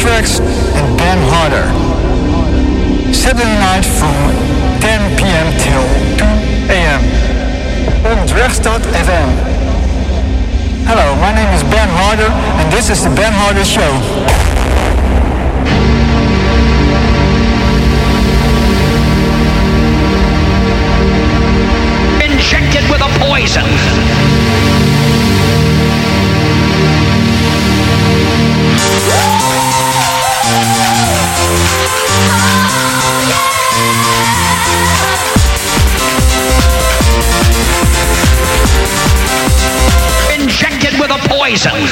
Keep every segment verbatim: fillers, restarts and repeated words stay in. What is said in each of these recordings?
Tracks and Ben Harder. Saturday night from ten p.m. till two a.m. on Drechtstad F M. Hello, my name is Ben Harder and this is the Ben Harder Show. Injected with a poison. Injected with a poison.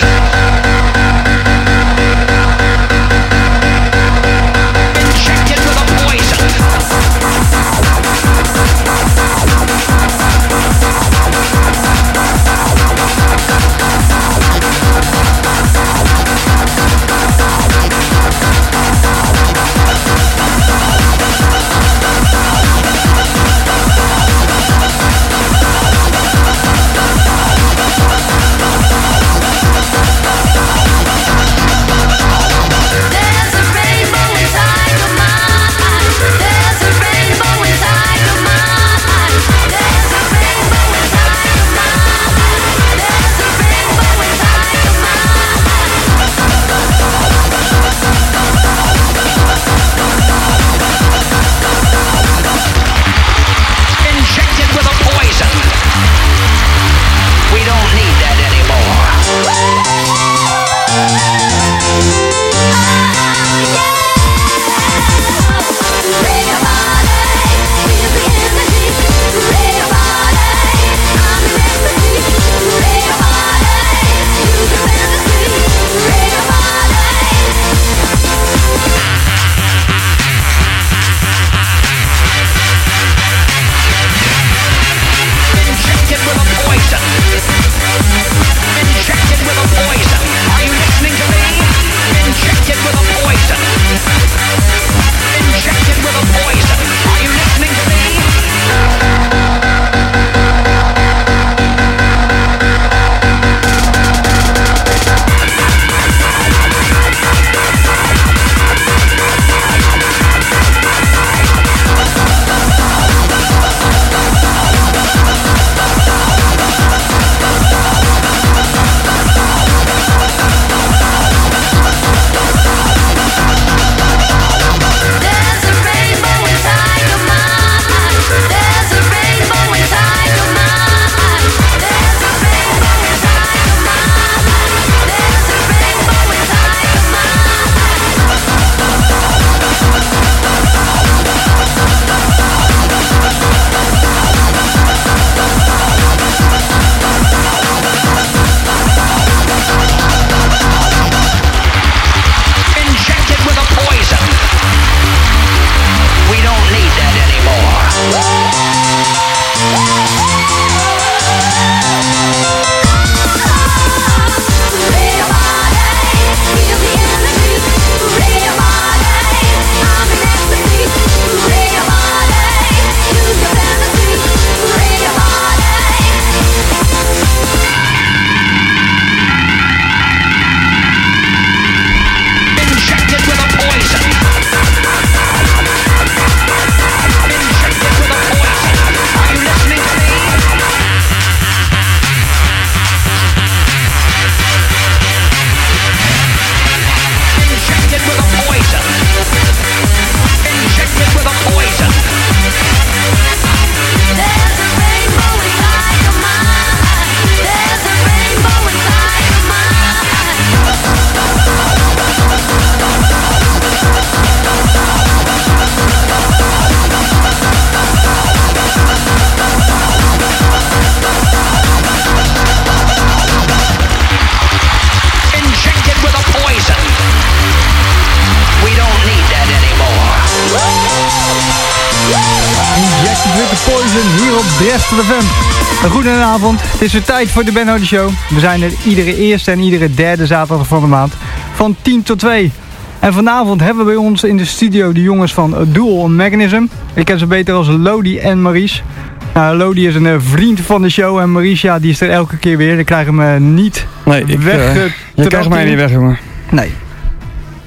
Hier op Drechtstad F M. Een goedenavond, het is weer tijd voor de Ben Harder Show. We zijn er iedere eerste en iedere derde zaterdag van de maand van tien tot twee. En vanavond hebben we bij ons in de studio de jongens van Dual Mechanism. Ik ken ze beter als Lodi en Maurice. Nou, Lodi is een uh, vriend van de show en Maurice, ja, die is er elke keer weer. Ik krijg hem uh, niet nee, ik, weg. Uh, Uh, je krijgt mij niet weg, jongen. Nee.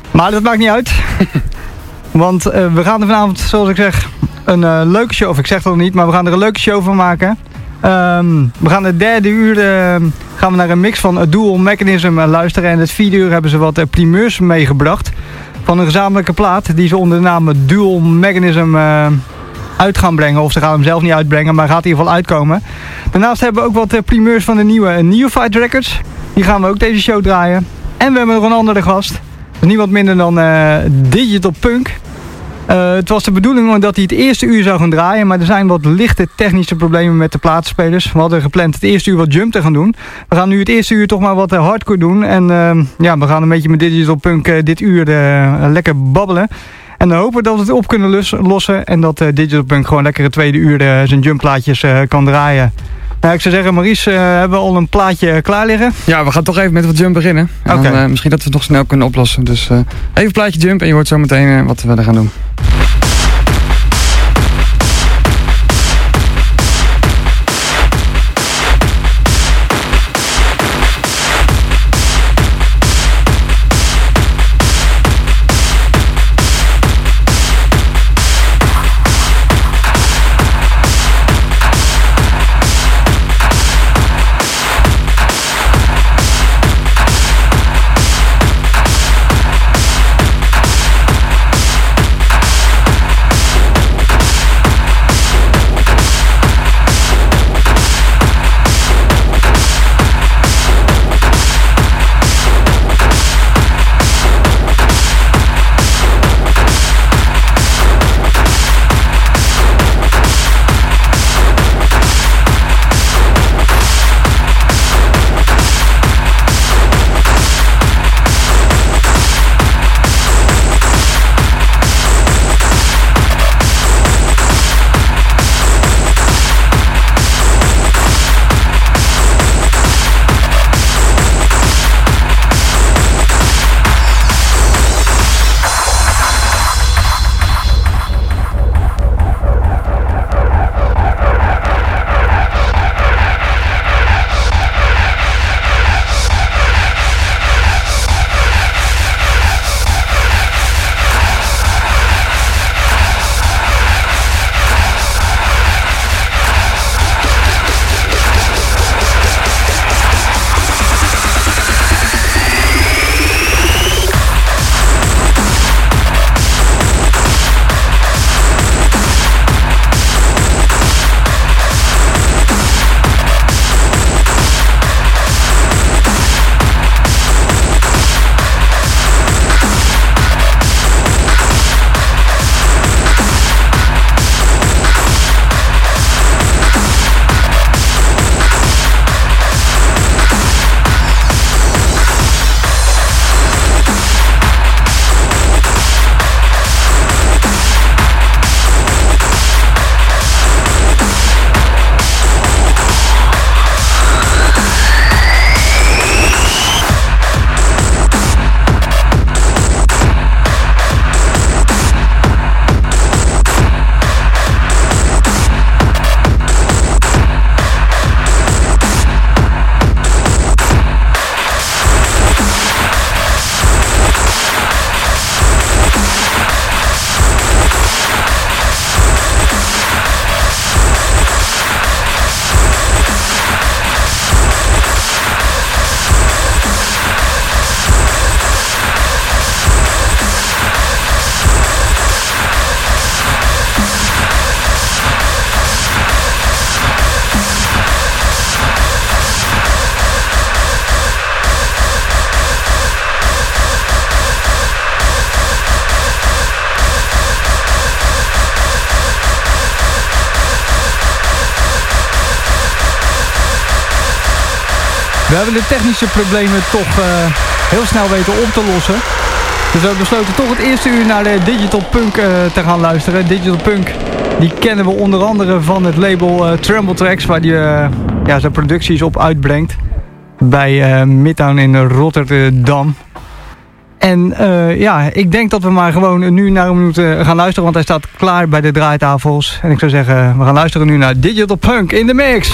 Maar dat maakt niet uit. Want uh, we gaan er vanavond, zoals ik zeg, een uh, leuke show, of ik zeg dat nog niet, maar we gaan er een leuke show van maken. Um, we gaan het derde uur uh, gaan we naar een mix van Dual Mechanism uh, luisteren. En het vierde uur hebben ze wat uh, primeurs meegebracht van een gezamenlijke plaat die ze onder de naam Dual Mechanism uh, uit gaan brengen. Of ze gaan hem zelf niet uitbrengen, maar gaat in ieder geval uitkomen. Daarnaast hebben we ook wat uh, primeurs van de nieuwe uh, Neophyte Records. Die gaan we ook deze show draaien. En we hebben nog een andere gast. Dat is niemand minder dan uh, Digital Punk. Uh, het was de bedoeling dat hij het eerste uur zou gaan draaien, maar er zijn wat lichte technische problemen met de platenspelers. We hadden gepland het eerste uur wat jump te gaan doen. We gaan nu het eerste uur toch maar wat uh, hardcore doen. En uh, ja, we gaan een beetje met Digital Punk uh, dit uur uh, lekker babbelen. En dan hopen dat we het op kunnen los- lossen en dat uh, Digital Punk gewoon lekker het tweede uur uh, zijn jumpplaatjes uh, kan draaien. Nou, ik zou zeggen, Maurice, uh, hebben we al een plaatje klaar liggen? Ja, we gaan toch even met wat jump beginnen. Oké. Okay. Uh, misschien dat we het nog snel kunnen oplossen. Dus uh, even plaatje jump en je hoort zo meteen uh, wat we verder gaan doen. We hebben de technische problemen toch uh, heel snel weten op te lossen. Dus we hebben besloten toch het eerste uur naar de Digital Punk uh, te gaan luisteren. Digital Punk, die kennen we onder andere van het label uh, Tremble Tracks, waar die uh, ja, zijn producties op uitbrengt. Bij uh, Midtown in Rotterdam. En uh, ja, ik denk dat we maar gewoon nu naar een minuut uh, gaan luisteren, want hij staat klaar bij de draaitafels. En ik zou zeggen, we gaan luisteren nu naar Digital Punk in de mix.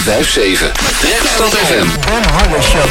vijf zeven. Redstad F M. Ben Harder Show.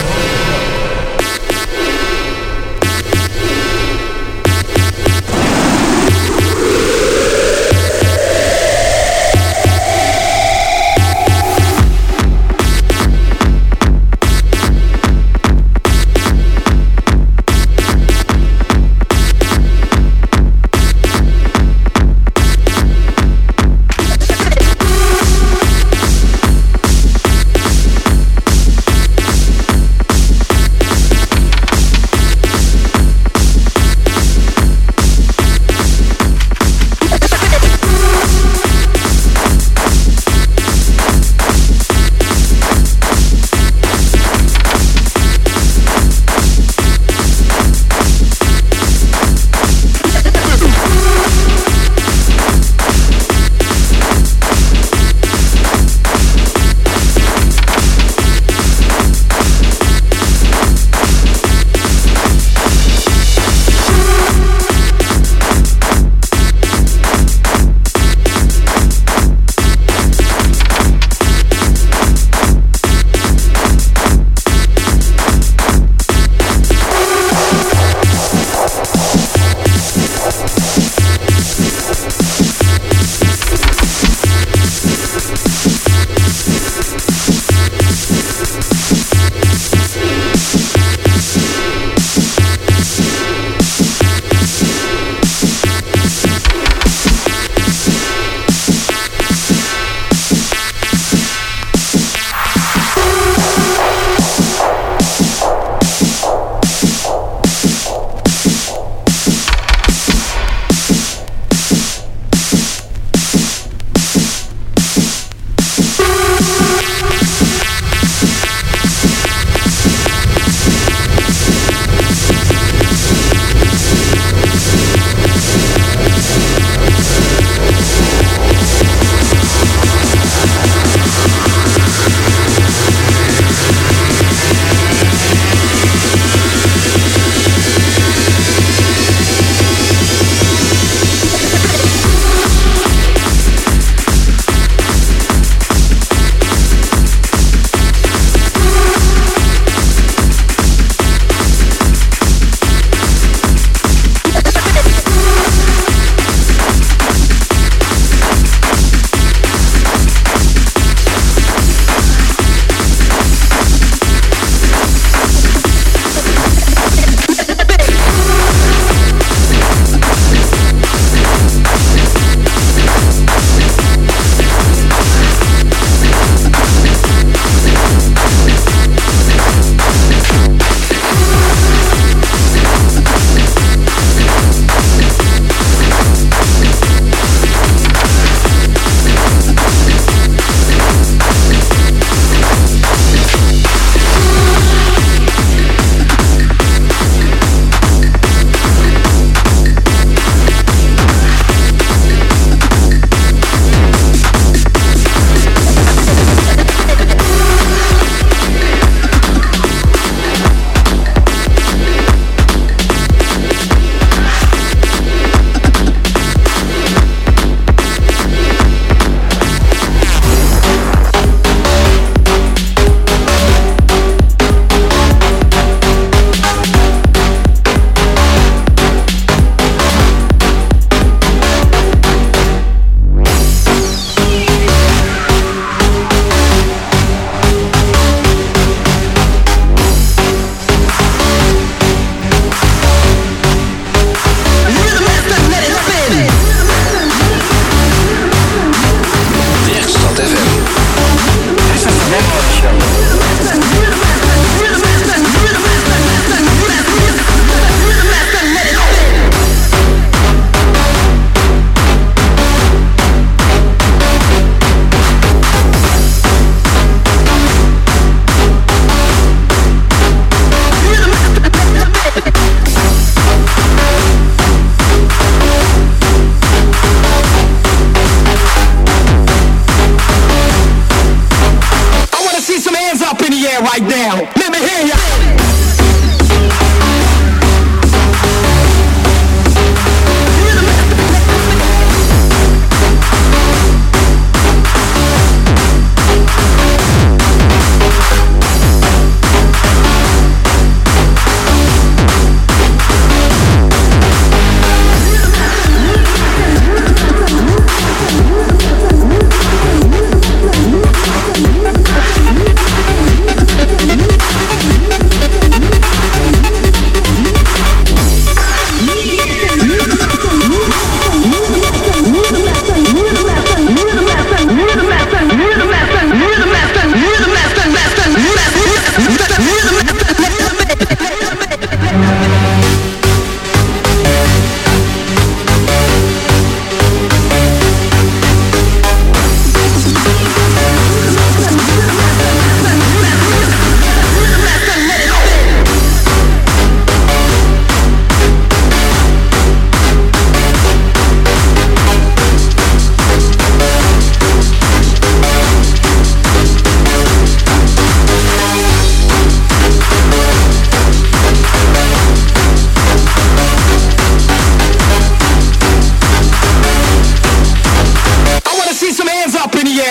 right now. Let me hear ya.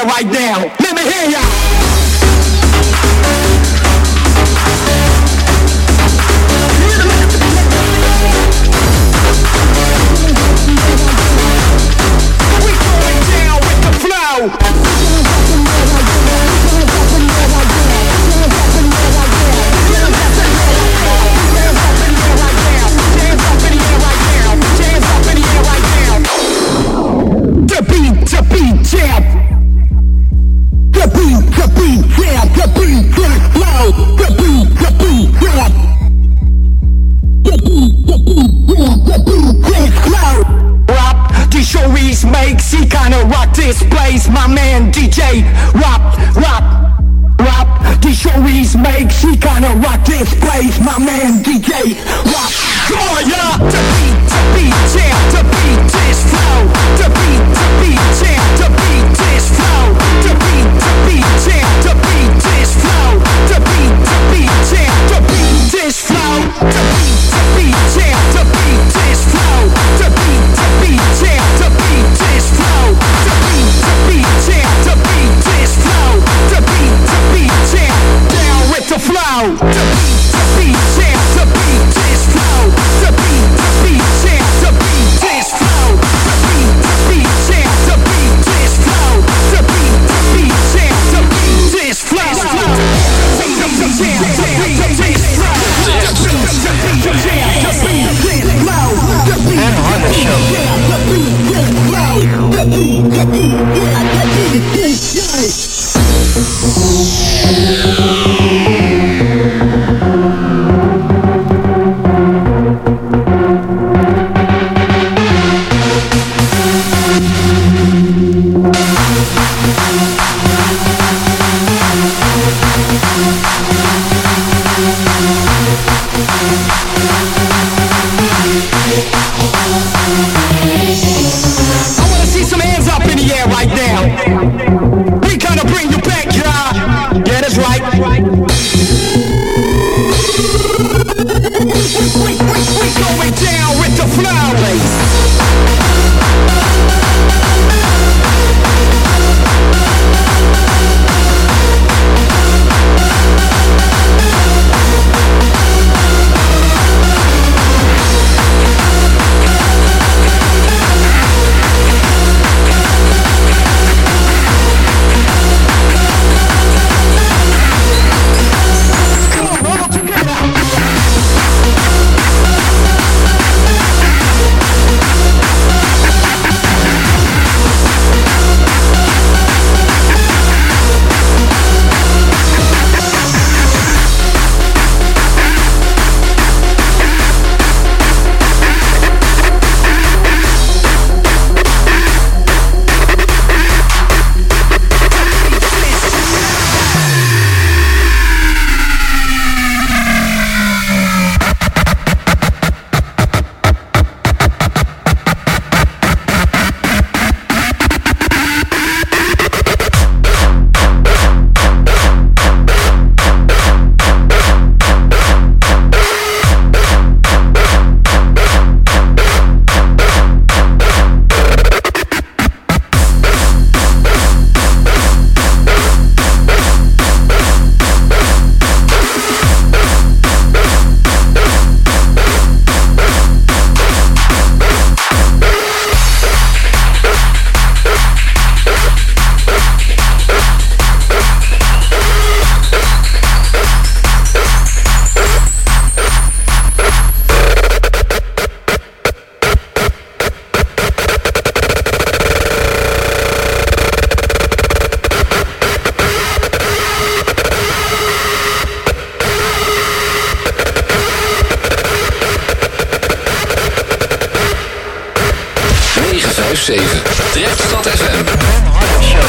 air right now. Let me hear ya. We going down with the flow. The beat, the beat, jam. The beat, the beat, jam. The beat, the flow. The beat, the beat, jam. The beat, the beat, jam. The beat, the flow. Rap, the showies makes he kinda rock this place. My man D J, rap, rap, rap. The showies makes he kinda rock this place. My man D J, rap. Oh yeah, the beat, the beat, jam. The beat is flow. The beat, the beat, jam. The beat is flow. The beat, the beat, jam. The beat is flow. The beat, the beat, jam. The beat is flow. The beat, the beat, jam. The beat is flow. The beat, the beat, jam. The beat is flow. The beat, the beat, jam. The beat is flow. The beat, the beat, jam. Down with the flow. The beat, the beat, jam. The beat is flow. The beat, the beat, jam. The beat is flow. The beat, the beat, jam. The beat is flow. The beat, the beat, jam. The beat is flow. The beat, the beat, jam. The beat is flow. The beat, the beat, jam. The beat is flow. The beat, Ben Harder Show. the beat is flow. The beat, the beat, jam. The beat is flow. I wanna see some hands up in the air right now. We gonna bring you back, y'all. Yeah, that's right. We, we, we going down with the flow. Come on, all together. zeven. Drechtstad F M. Ben Harder Show.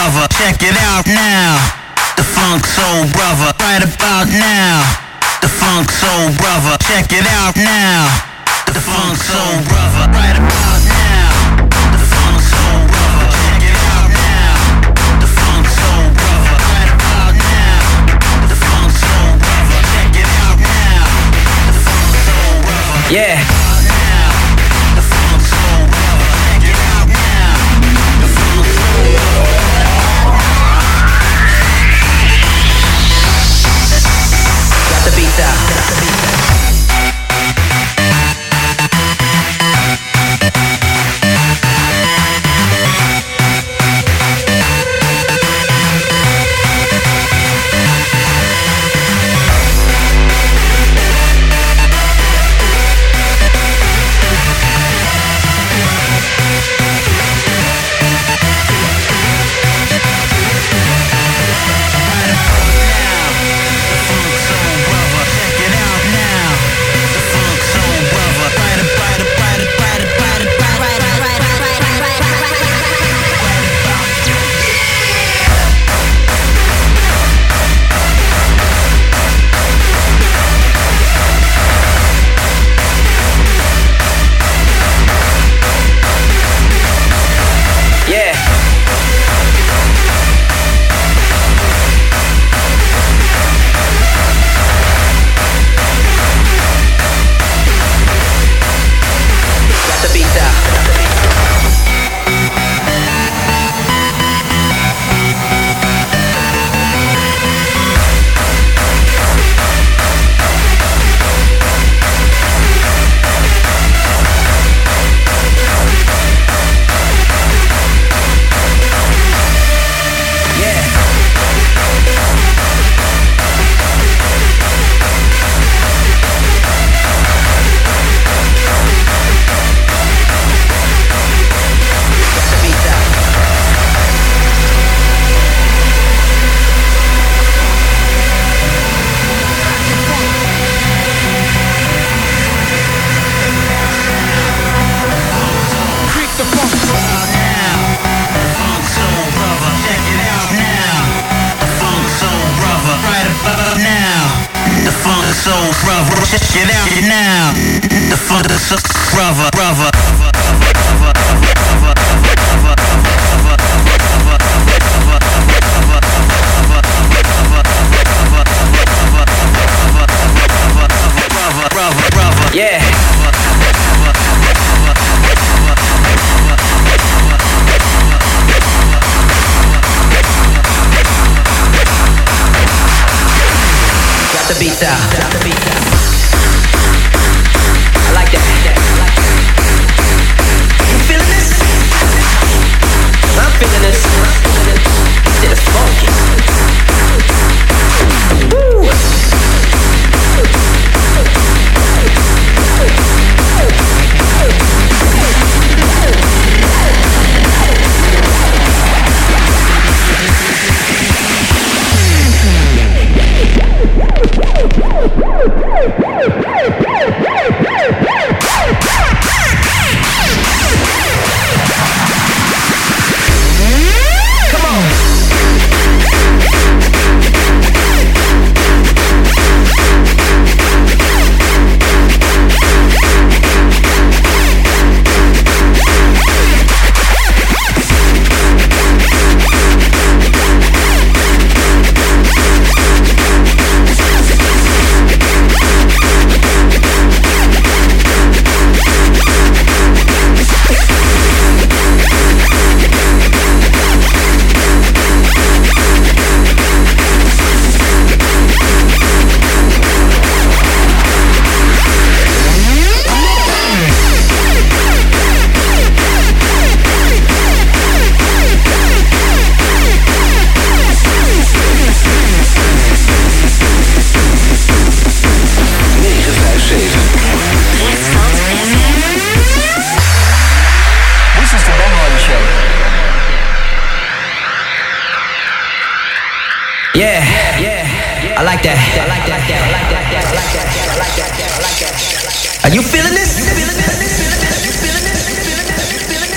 brother. Check it out now. The Funk Soul Brother. Right about now. The Funk Soul Brother. Check it out now. The Funk Soul Brother. Right about now. The Funk Soul Brother. Check it out now. The Funk Soul Brother. Right about now. The Funk Soul Brother. Check it out now. The Funk Soul Brother. Yeah. The Funk Soul Brother. Check it out now. The Funk Soul Brother. Got the beat down.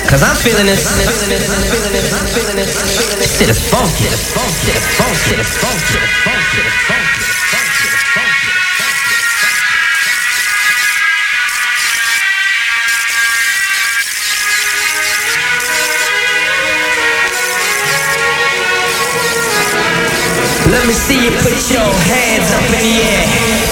Cause I'm feeling this. This shit is funky. Let me see you put your hands up in the air.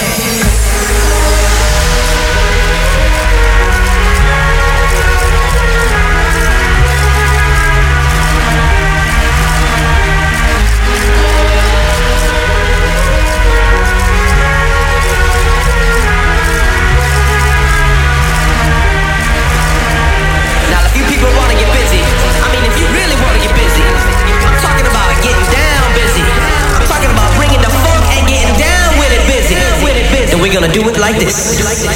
Now, if you people want to get busy, I mean, if you really want to get busy, I'm talking about getting down busy. I'm talking about bringing the funk and getting down with it busy. And we're gonna do it like this.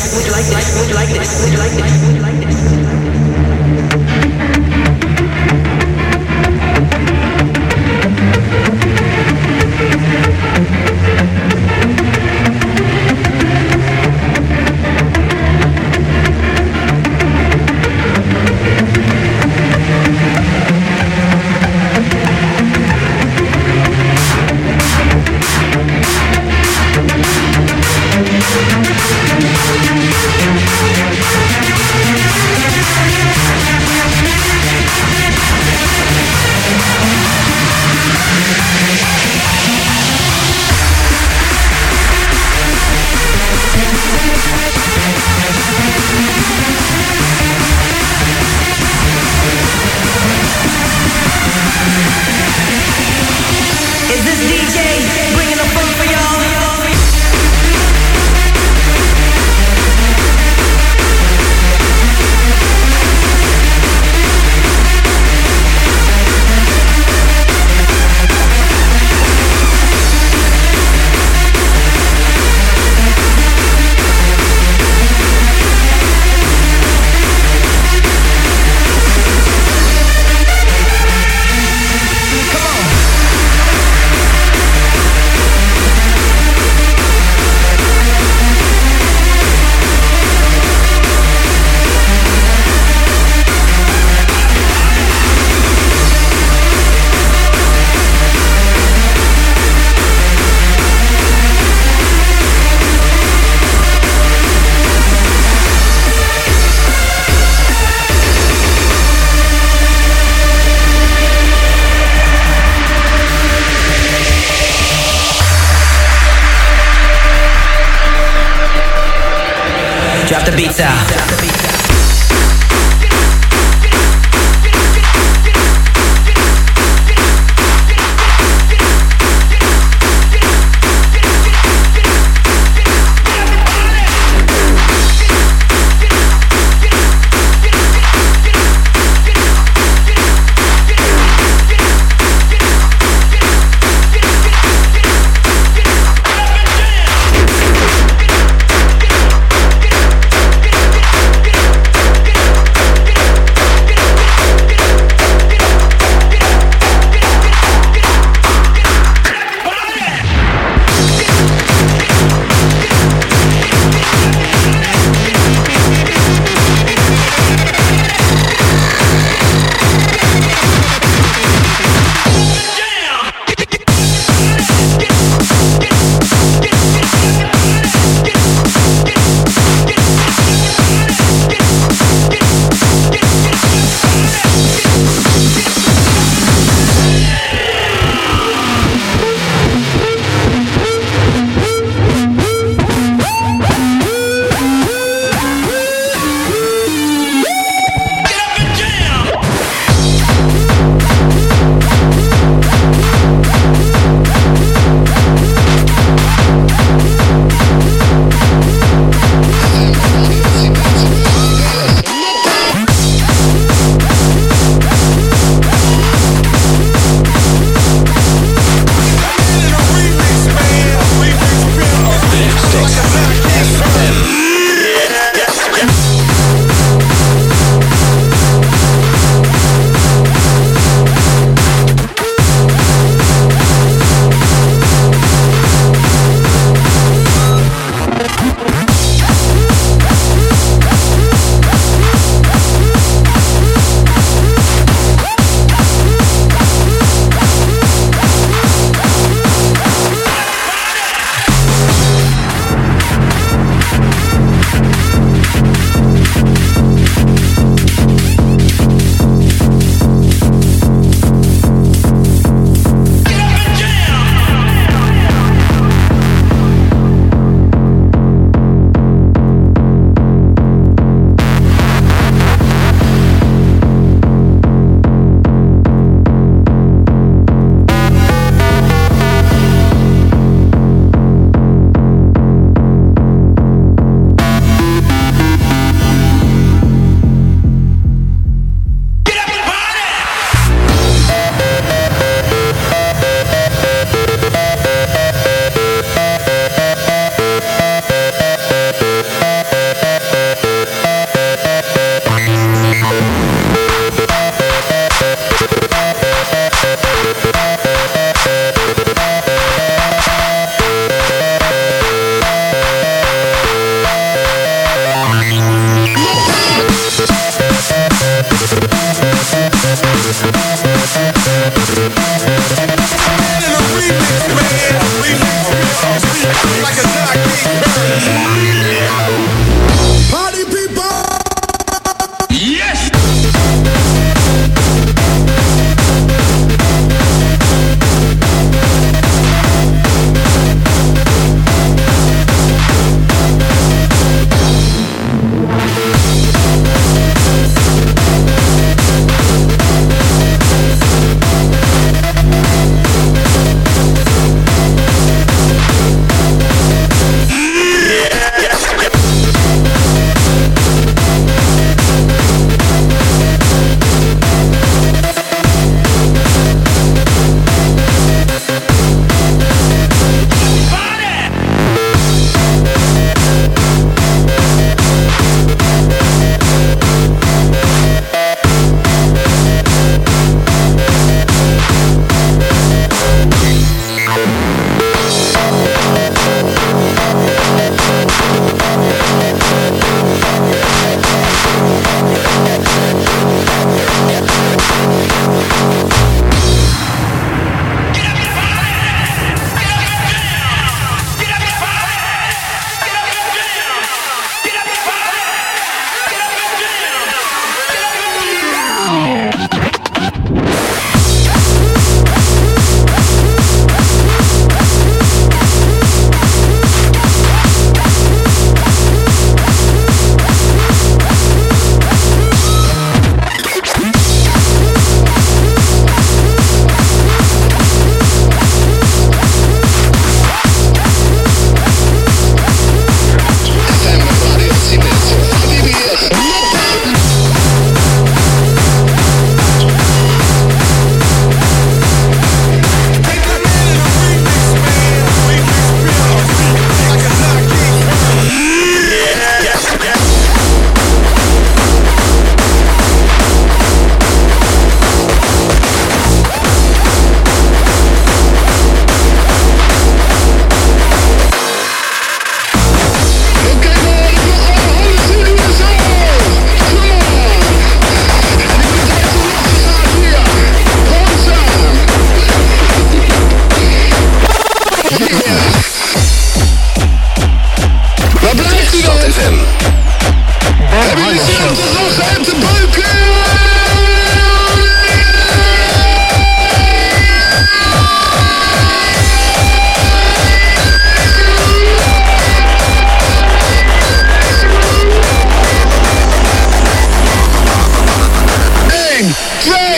Is this D J bringing the funk for y'all? Drop the beats out.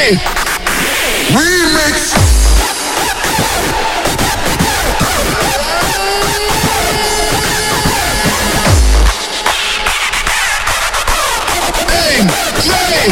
J Remix. één, twee,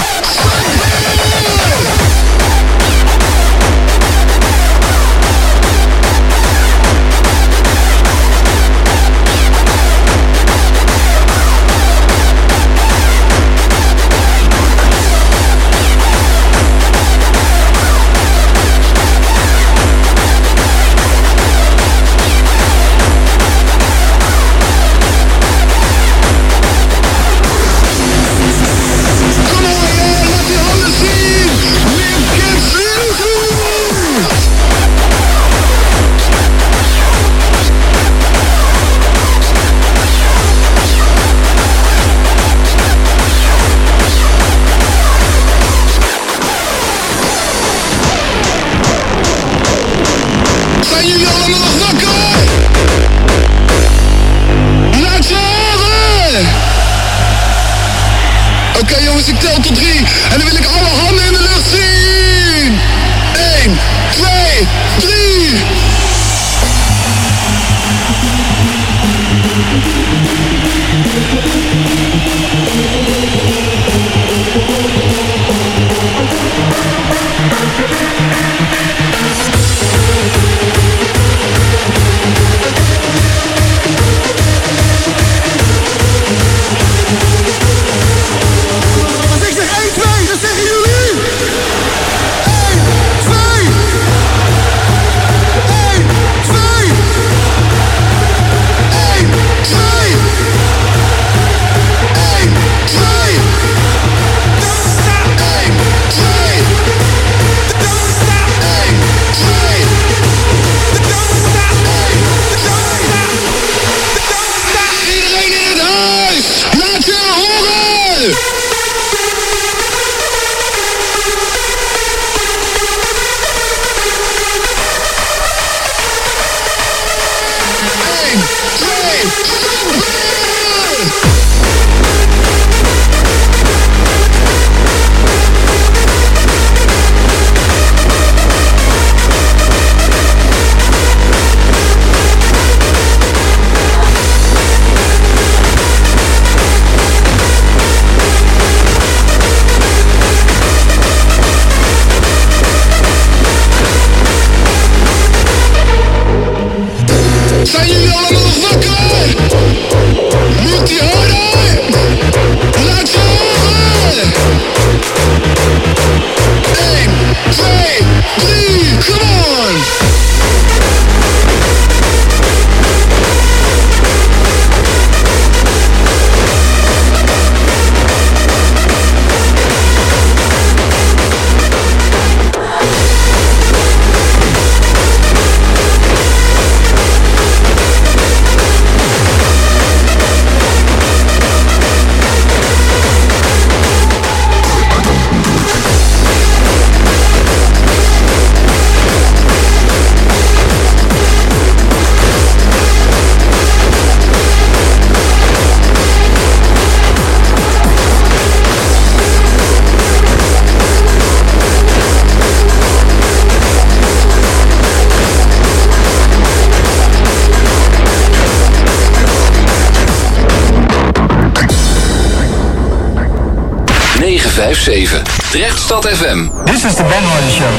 ik tel tot drie en dan wil ik alle handen in de lucht zien. één, twee, drie. Zijn jullie allemaal nog wakker? Moet die harder? Laat je horen! één, twee, drie, come on! negen vijf zeven Drechtstad F M. This is the Ben Hardy Show.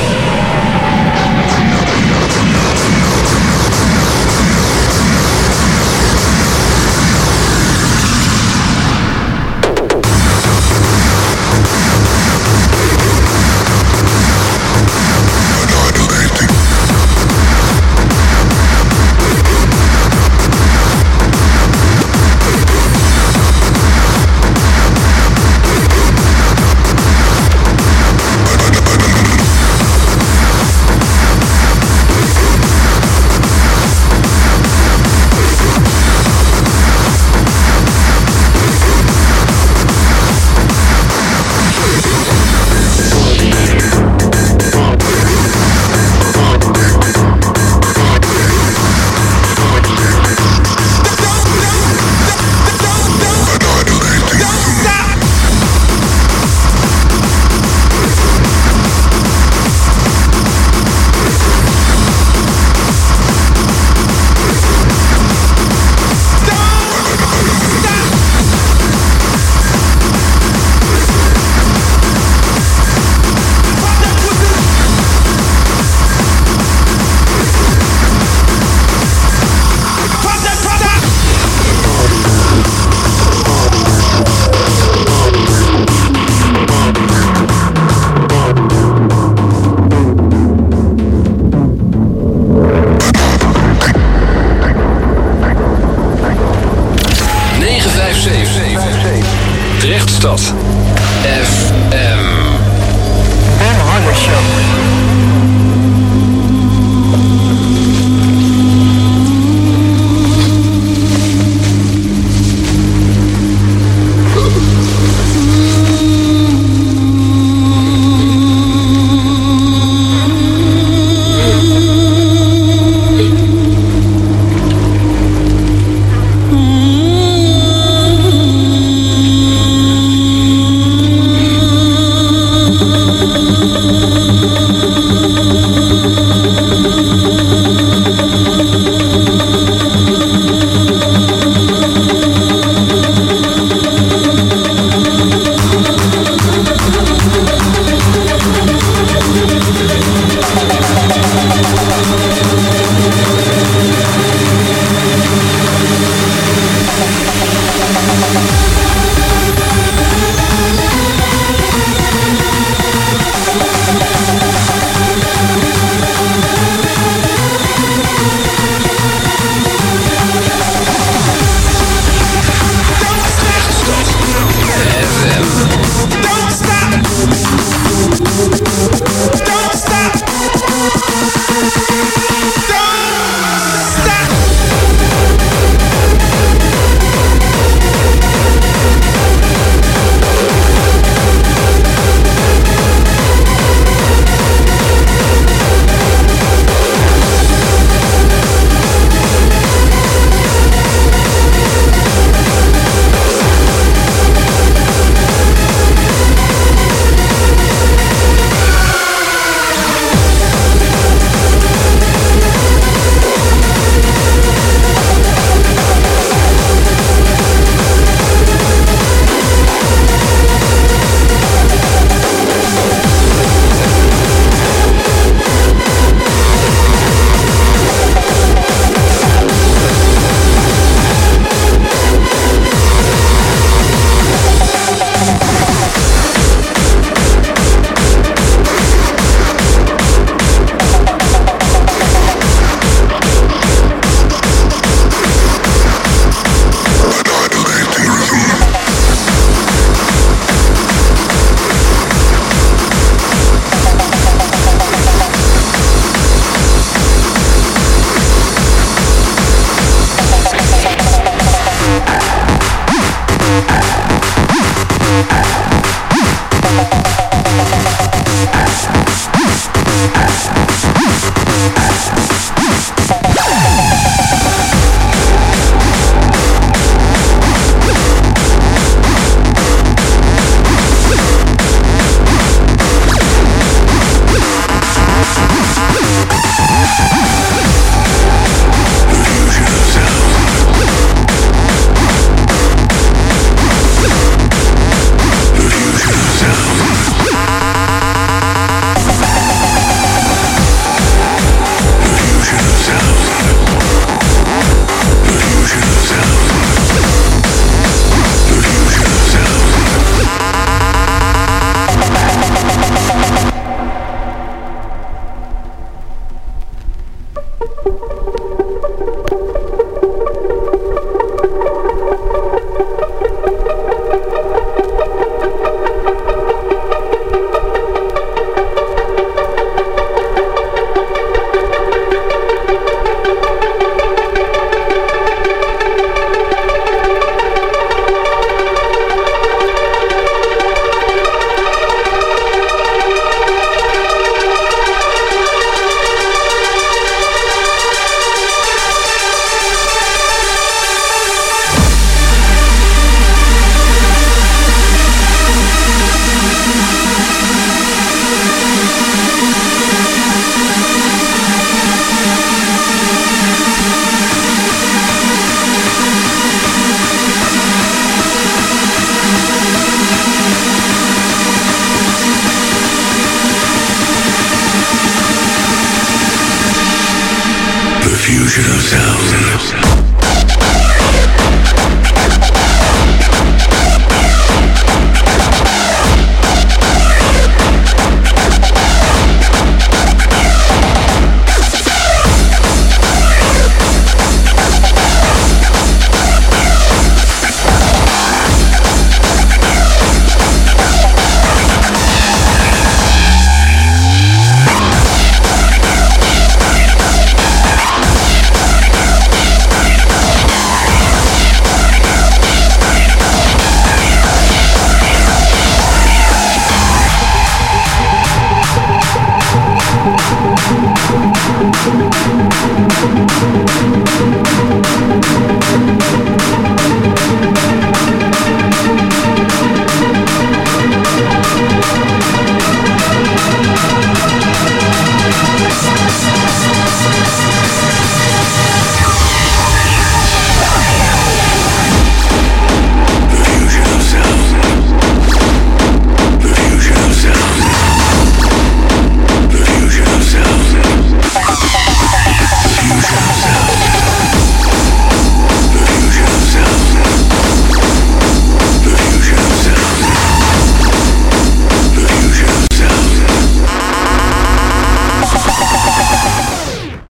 sound.